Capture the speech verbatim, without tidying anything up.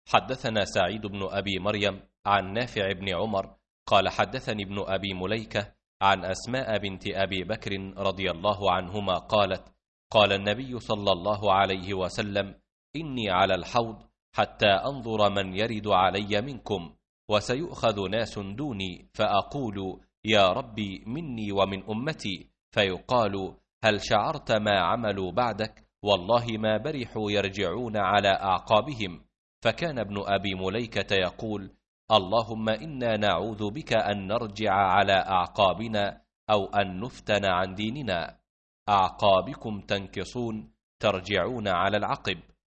حدثنا سعيد بن أبي مريم عن نافع بن عمر قال حدثني ابن أبي مليكة عن أسماء بنت أبي بكر رضي الله عنهما قالت قال النبي صلى الله عليه وسلم إني على الحوض حتى أنظر من يرد علي منكم، وسيؤخذ ناس دوني، فأقول يا ربي مني ومن أمتي، فيقال هل شعرت ما عملوا بعدك؟ والله ما برحوا يرجعون على أعقابهم. فكان ابن أبي مليكة يقول اللهم إنا نعوذ بك أن نرجع على أعقابنا أو أن نفتن عن ديننا. أعقابكم تنكصون، ترجعون على العقب.